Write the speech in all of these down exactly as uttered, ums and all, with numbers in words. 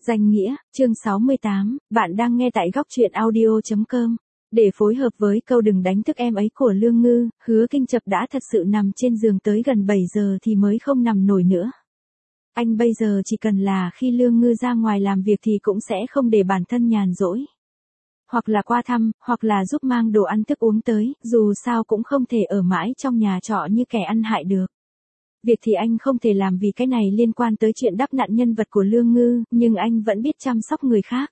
Danh nghĩa, chương sáu mươi tám, bạn đang nghe tại góc truyện audio chấm com. Để phối hợp với câu đừng đánh thức em ấy của Lương Ngư, Hứa Kinh Chập đã thật sự nằm trên giường tới gần bảy giờ thì mới không nằm nổi nữa. Anh bây giờ chỉ cần là khi Lương Ngư ra ngoài làm việc thì cũng sẽ không để bản thân nhàn rỗi. Hoặc là qua thăm, hoặc là giúp mang đồ ăn thức uống tới, dù sao cũng không thể ở mãi trong nhà trọ như kẻ ăn hại được. Việc thì anh không thể làm vì cái này liên quan tới chuyện đắp nặn nhân vật của Lương Ngư, nhưng anh vẫn biết chăm sóc người khác.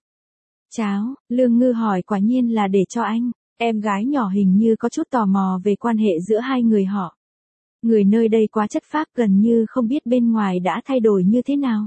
Cháo, Lương Ngư hỏi quả nhiên là để cho anh. Em gái nhỏ hình như có chút tò mò về quan hệ giữa hai người họ. Người nơi đây quá chất phác gần như không biết bên ngoài đã thay đổi như thế nào.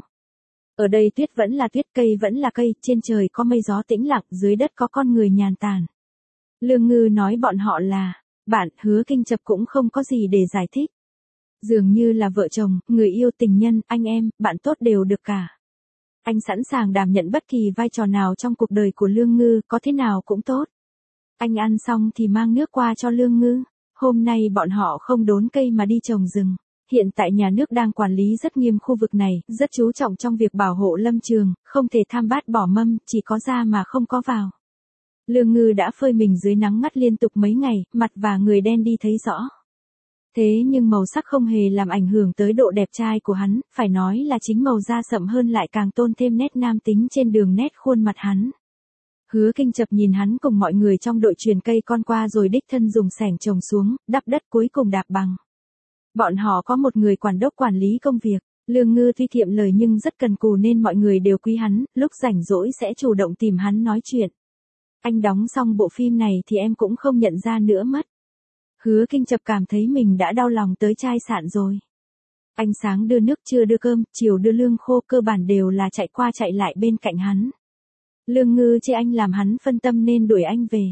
Ở đây tuyết vẫn là tuyết, cây vẫn là cây, trên trời có mây gió tĩnh lặng, dưới đất có con người nhàn tản. Lương Ngư nói bọn họ là bạn, Hứa Kinh Chập cũng không có gì để giải thích. Dường như là vợ chồng, người yêu, tình nhân, anh em, bạn tốt đều được cả. Anh sẵn sàng đảm nhận bất kỳ vai trò nào trong cuộc đời của Lương Ngư, có thế nào cũng tốt. Anh ăn xong thì mang nước qua cho Lương Ngư. Hôm nay bọn họ không đốn cây mà đi trồng rừng. Hiện tại nhà nước đang quản lý rất nghiêm khu vực này, rất chú trọng trong việc bảo hộ lâm trường, không thể tham bát bỏ mâm, chỉ có ra mà không có vào. Lương Ngư đã phơi mình dưới nắng ngắt liên tục mấy ngày, mặt và người đen đi thấy rõ. Thế nhưng màu sắc không hề làm ảnh hưởng tới độ đẹp trai của hắn, phải nói là chính màu da sậm hơn lại càng tôn thêm nét nam tính trên đường nét khuôn mặt hắn. Hứa Kinh Chập nhìn hắn cùng mọi người trong đội truyền cây con qua rồi đích thân dùng xẻng trồng xuống, đắp đất cuối cùng đạp bằng. Bọn họ có một người quản đốc quản lý công việc, Lương Ngư tuy kiệm lời nhưng rất cần cù nên mọi người đều quý hắn, lúc rảnh rỗi sẽ chủ động tìm hắn nói chuyện. Anh đóng xong bộ phim này thì em cũng không nhận ra nữa mất. Hứa Kinh Chập cảm thấy mình đã đau lòng tới chai sạn rồi. Anh sáng đưa nước, trưa đưa cơm, chiều đưa lương khô, cơ bản đều là chạy qua chạy lại bên cạnh hắn. Lương Ngư chê anh làm hắn phân tâm nên đuổi anh về.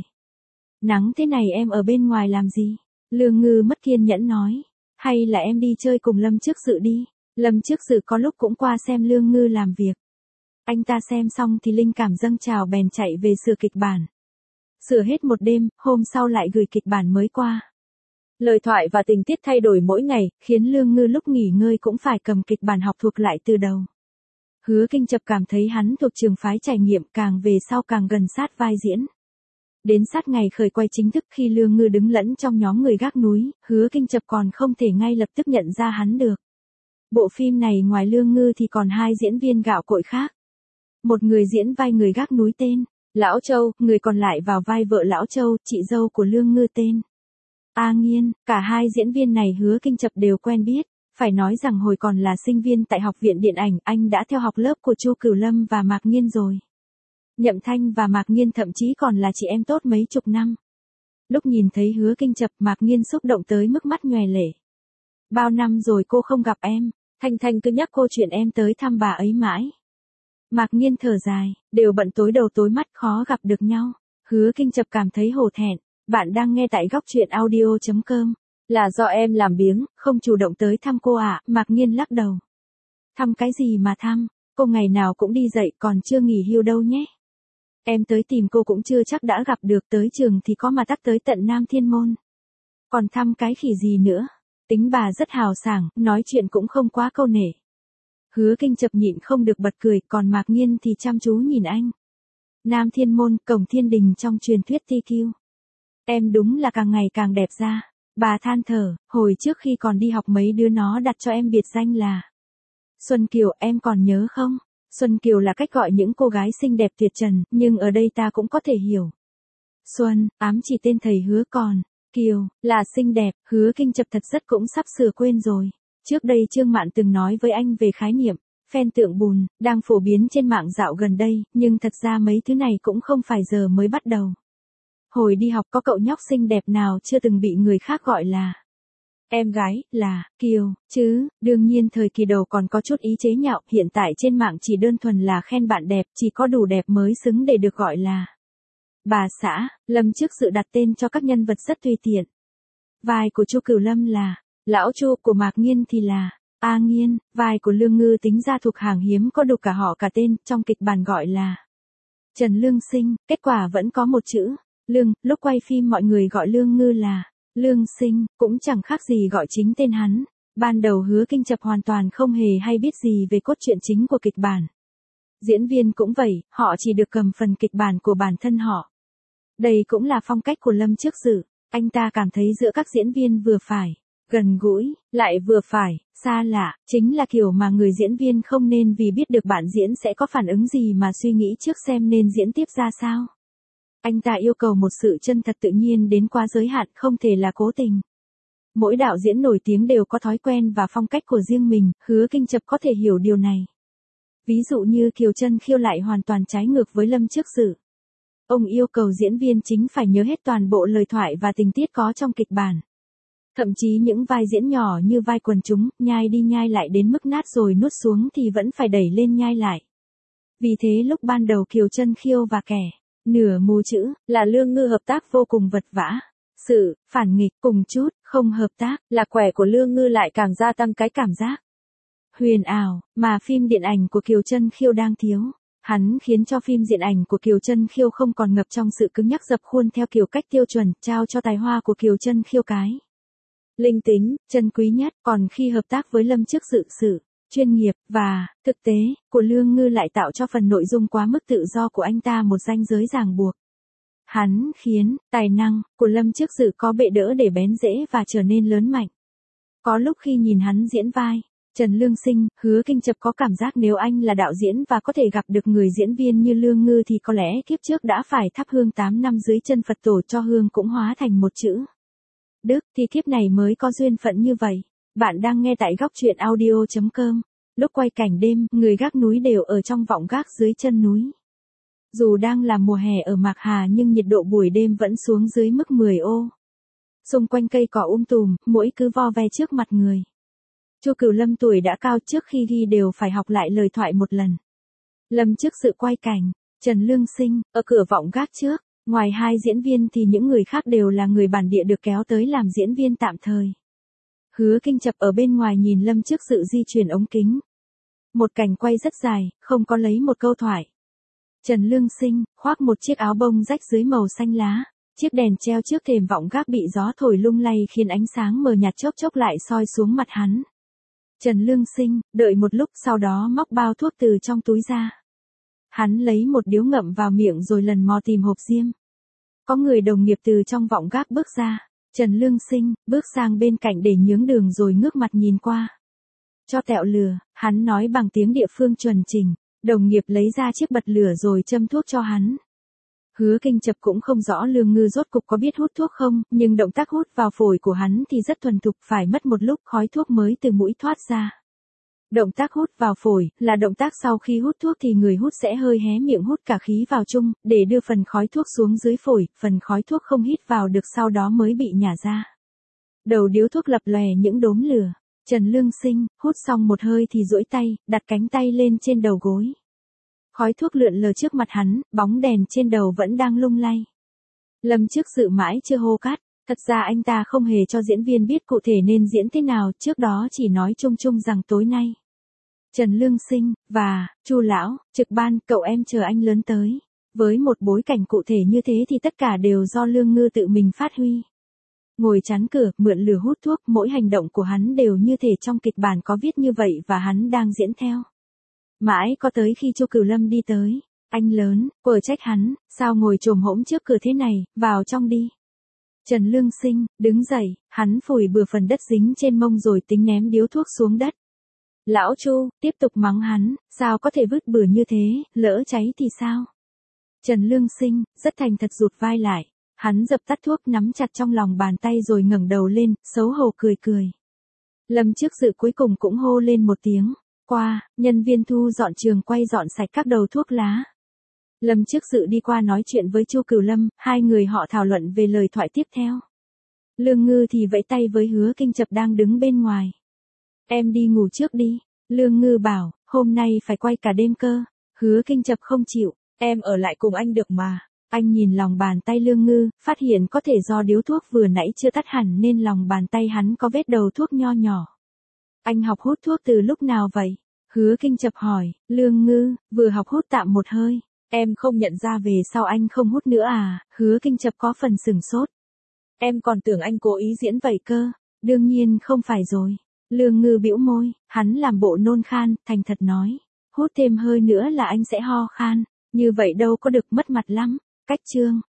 Nắng thế này em ở bên ngoài làm gì? Lương Ngư mất kiên nhẫn nói. Hay là em đi chơi cùng Lâm Trước Sự đi? Lâm Trước Sự có lúc cũng qua xem Lương Ngư làm việc. Anh ta xem xong thì linh cảm dâng trào bèn chạy về sửa kịch bản. Sửa hết một đêm, hôm sau lại gửi kịch bản mới qua. Lời thoại và tình tiết thay đổi mỗi ngày, khiến Lương Ngư lúc nghỉ ngơi cũng phải cầm kịch bản học thuộc lại từ đầu. Hứa Kinh Chập cảm thấy hắn thuộc trường phái trải nghiệm, càng về sau càng gần sát vai diễn. Đến sát ngày khởi quay chính thức khi Lương Ngư đứng lẫn trong nhóm người gác núi, Hứa Kinh Chập còn không thể ngay lập tức nhận ra hắn được. Bộ phim này ngoài Lương Ngư thì còn hai diễn viên gạo cội khác. Một người diễn vai người gác núi tên Lão Châu, người còn lại vào vai vợ Lão Châu, chị dâu của Lương Ngư tên A Nghiên. Cả hai diễn viên này Hứa Kinh Chập đều quen biết. Phải nói rằng hồi còn là sinh viên tại Học viện Điện ảnh, anh đã theo học lớp của Chu Cửu Lâm và Mạc Nghiên rồi. Nhậm Thanh và Mạc Nghiên thậm chí còn là chị em tốt mấy chục năm. Lúc nhìn thấy Hứa Kinh Chập, Mạc Nghiên xúc động tới mức mắt nhòe lệ. Bao năm rồi cô không gặp em, Thanh Thanh cứ nhắc cô chuyện em tới thăm bà ấy mãi. Mạc Nghiên thở dài, đều bận tối đầu tối mắt khó gặp được nhau. Hứa Kinh Chập cảm thấy hổ thẹn. Bạn đang nghe tại góc truyện audio chấm com. Là do em làm biếng, không chủ động tới thăm cô à? Mạc Nghiên lắc đầu. Thăm cái gì mà thăm, cô ngày nào cũng đi dạy còn chưa nghỉ hưu đâu nhé. Em tới tìm cô cũng chưa chắc đã gặp được, tới trường thì có mà tắc tới tận Nam Thiên Môn. Còn thăm cái khỉ gì nữa, tính bà rất hào sảng, nói chuyện cũng không quá câu nể. Hứa Kinh Chập nhịn không được bật cười, còn Mạc Nghiên thì chăm chú nhìn anh. Nam Thiên Môn, cổng thiên đình trong truyền thuyết ti kiu. Em đúng là càng ngày càng đẹp ra. Bà than thở, hồi trước khi còn đi học mấy đứa nó đặt cho em biệt danh là Xuân Kiều, em còn nhớ không? Xuân Kiều là cách gọi những cô gái xinh đẹp tuyệt trần, nhưng ở đây ta cũng có thể hiểu. Xuân, ám chỉ tên thầy Hứa, còn Kiều là xinh đẹp. Hứa Kinh Chập thật rất cũng sắp sửa quên rồi. Trước đây Trương Mạn từng nói với anh về khái niệm phen tượng bùn, đang phổ biến trên mạng dạo gần đây, nhưng thật ra mấy thứ này cũng không phải giờ mới bắt đầu. Hồi đi học có cậu nhóc xinh đẹp nào chưa từng bị người khác gọi là em gái, là Kiều, chứ? Đương nhiên thời kỳ đầu còn có chút ý chế nhạo, hiện tại trên mạng chỉ đơn thuần là khen bạn đẹp, chỉ có đủ đẹp mới xứng để được gọi là bà xã. Lâm Trước Sự đặt tên cho các nhân vật rất tùy tiện. Vai của Chu Cửu Lâm là Lão Chu, của Mạc Nghiên thì là A Nghiên, vai của Lương Ngư tính ra thuộc hàng hiếm có đủ cả họ cả tên, trong kịch bản gọi là Trần Lương Sinh, kết quả vẫn có một chữ Lương, lúc quay phim mọi người gọi Lương Ngư là Lương Sinh, cũng chẳng khác gì gọi chính tên hắn. Ban đầu Hứa Kinh Chập hoàn toàn không hề hay biết gì về cốt truyện chính của kịch bản. Diễn viên cũng vậy, họ chỉ được cầm phần kịch bản của bản thân họ. Đây cũng là phong cách của Lâm Trước Dự, anh ta cảm thấy giữa các diễn viên vừa phải, gần gũi, lại vừa phải, xa lạ, chính là kiểu mà người diễn viên không nên vì biết được bạn diễn sẽ có phản ứng gì mà suy nghĩ trước xem nên diễn tiếp ra sao. Anh ta yêu cầu một sự chân thật tự nhiên đến quá giới hạn, không thể là cố tình. Mỗi đạo diễn nổi tiếng đều có thói quen và phong cách của riêng mình, Hứa Kinh Chập có thể hiểu điều này. Ví dụ như Kiều Chân Khiêu lại hoàn toàn trái ngược với Lâm Trước Dự. Ông yêu cầu diễn viên chính phải nhớ hết toàn bộ lời thoại và tình tiết có trong kịch bản. Thậm chí những vai diễn nhỏ như vai quần chúng, nhai đi nhai lại đến mức nát rồi nuốt xuống thì vẫn phải đẩy lên nhai lại. Vì thế lúc ban đầu Kiều Chân Khiêu và kẻ nửa mù chữ là Lương Ngư hợp tác vô cùng vật vã. Sự phản nghịch cùng chút không hợp tác là quẻ của Lương Ngư lại càng gia tăng cái cảm giác huyền ảo mà phim điện ảnh của Kiều Chân Khiêu đang thiếu. Hắn khiến cho phim điện ảnh của Kiều Chân Khiêu không còn ngập trong sự cứng nhắc dập khuôn theo kiểu cách tiêu chuẩn, trao cho tài hoa của Kiều Chân Khiêu cái linh tính, chân quý nhất, còn khi hợp tác với Lâm Trước Dự, sự chuyên nghiệp và thực tế của Lương Ngư lại tạo cho phần nội dung quá mức tự do của anh ta một ranh giới ràng buộc. Hắn khiến tài năng của Lâm Trước Dự có bệ đỡ để bén rễ và trở nên lớn mạnh. Có lúc khi nhìn hắn diễn vai Trần Lương Sinh, Hứa Kinh Chập có cảm giác nếu anh là đạo diễn và có thể gặp được người diễn viên như Lương Ngư thì có lẽ kiếp trước đã phải thắp hương tám năm dưới chân Phật tổ cho hương cũng hóa thành một chữ Đức, thì kiếp này mới có duyên phận như vậy. Bạn đang nghe tại góc truyện audio chấm com. Lúc quay cảnh đêm, người gác núi đều ở trong vọng gác dưới chân núi. Dù đang là mùa hè ở Mạc Hà nhưng nhiệt độ buổi đêm vẫn xuống dưới mức mười ô. Xung quanh cây cỏ um tùm, muỗi cứ vo ve trước mặt người. Chu Cửu Lâm tuổi đã cao, trước khi ghi đều phải học lại lời thoại một lần. Lâm Trước Dự quay cảnh, Trần Lương Sinh, ở cửa vọng gác trước. Ngoài hai diễn viên thì những người khác đều là người bản địa được kéo tới làm diễn viên tạm thời. Hứa Kinh Chập ở bên ngoài nhìn Lâm Trước Dự di chuyển ống kính. Một cảnh quay rất dài, không có lấy một câu thoại. Trần Lương Sinh, khoác một chiếc áo bông rách dưới màu xanh lá. Chiếc đèn treo trước thềm vọng gác bị gió thổi lung lay khiến ánh sáng mờ nhạt chốc chốc lại soi xuống mặt hắn. Trần Lương Sinh, đợi một lúc sau đó móc bao thuốc từ trong túi ra. Hắn lấy một điếu ngậm vào miệng rồi lần mò tìm hộp diêm. Có người đồng nghiệp từ trong vọng gác bước ra. Trần Lương Sinh, bước sang bên cạnh để nhướng đường rồi ngước mặt nhìn qua. Cho tẹo lửa, hắn nói bằng tiếng địa phương chuẩn chỉnh. Đồng nghiệp lấy ra chiếc bật lửa rồi châm thuốc cho hắn. Hứa Kinh Chập cũng không rõ Lương Ngư rốt cục có biết hút thuốc không, nhưng động tác hút vào phổi của hắn thì rất thuần thục, phải mất một lúc khói thuốc mới từ mũi thoát ra. Động tác hút vào phổi là động tác sau khi hút thuốc thì người hút sẽ hơi hé miệng hút cả khí vào chung, để đưa phần khói thuốc xuống dưới phổi, phần khói thuốc không hít vào được sau đó mới bị nhả ra. Đầu điếu thuốc lập lòe những đốm lửa. Trần Lương Sinh, hút xong một hơi thì duỗi tay, đặt cánh tay lên trên đầu gối. Khói thuốc lượn lờ trước mặt hắn, bóng đèn trên đầu vẫn đang lung lay. Lâm Trước Dự mãi chưa hô cắt, thật ra anh ta không hề cho diễn viên biết cụ thể nên diễn thế nào, trước đó chỉ nói chung chung rằng tối nay Trần Lương Sinh và Chu lão trực ban, cậu em chờ anh lớn tới. Với một bối cảnh cụ thể như thế thì tất cả đều do Lương Ngư tự mình phát huy. Ngồi chắn cửa, mượn lửa hút thuốc, mỗi hành động của hắn đều như thể trong kịch bản có viết như vậy và hắn đang diễn theo. Mãi có tới khi Chu Cửu Lâm đi tới, anh lớn, quở trách hắn, sao ngồi chồm hỗn trước cửa thế này, vào trong đi. Trần Lương Sinh, đứng dậy, hắn phủi bừa phần đất dính trên mông rồi tính ném điếu thuốc xuống đất. Lão Chu, tiếp tục mắng hắn, sao có thể vứt bừa như thế, lỡ cháy thì sao? Trần Lương Sinh, rất thành thật rụt vai lại, hắn dập tắt thuốc nắm chặt trong lòng bàn tay rồi ngẩng đầu lên, xấu hổ cười cười. Lâm Trước Dự cuối cùng cũng hô lên một tiếng. Qua, nhân viên thu dọn trường quay dọn sạch các đầu thuốc lá. Lâm Trước Dự đi qua nói chuyện với Chu Cửu Lâm, hai người họ thảo luận về lời thoại tiếp theo. Lương Ngư thì vẫy tay với Hứa Kinh Chập đang đứng bên ngoài. Em đi ngủ trước đi. Lương Ngư bảo, hôm nay phải quay cả đêm cơ. Hứa Kinh Chập không chịu, em ở lại cùng anh được mà. Anh nhìn lòng bàn tay Lương Ngư, phát hiện có thể do điếu thuốc vừa nãy chưa tắt hẳn nên lòng bàn tay hắn có vết đầu thuốc nho nhỏ. Anh học hút thuốc từ lúc nào vậy? Hứa Kinh Chập hỏi. Lương Ngư, vừa học hút tạm một hơi. Em không nhận ra về sau anh không hút nữa à? Hứa Kinh Chập có phần sửng sốt. Em còn tưởng anh cố ý diễn vậy cơ. Đương nhiên không phải rồi. Lương Ngư bĩu môi, hắn làm bộ nôn khan, thành thật nói. Hút thêm hơi nữa là anh sẽ ho khan, như vậy đâu có được mất mặt lắm. Cách chương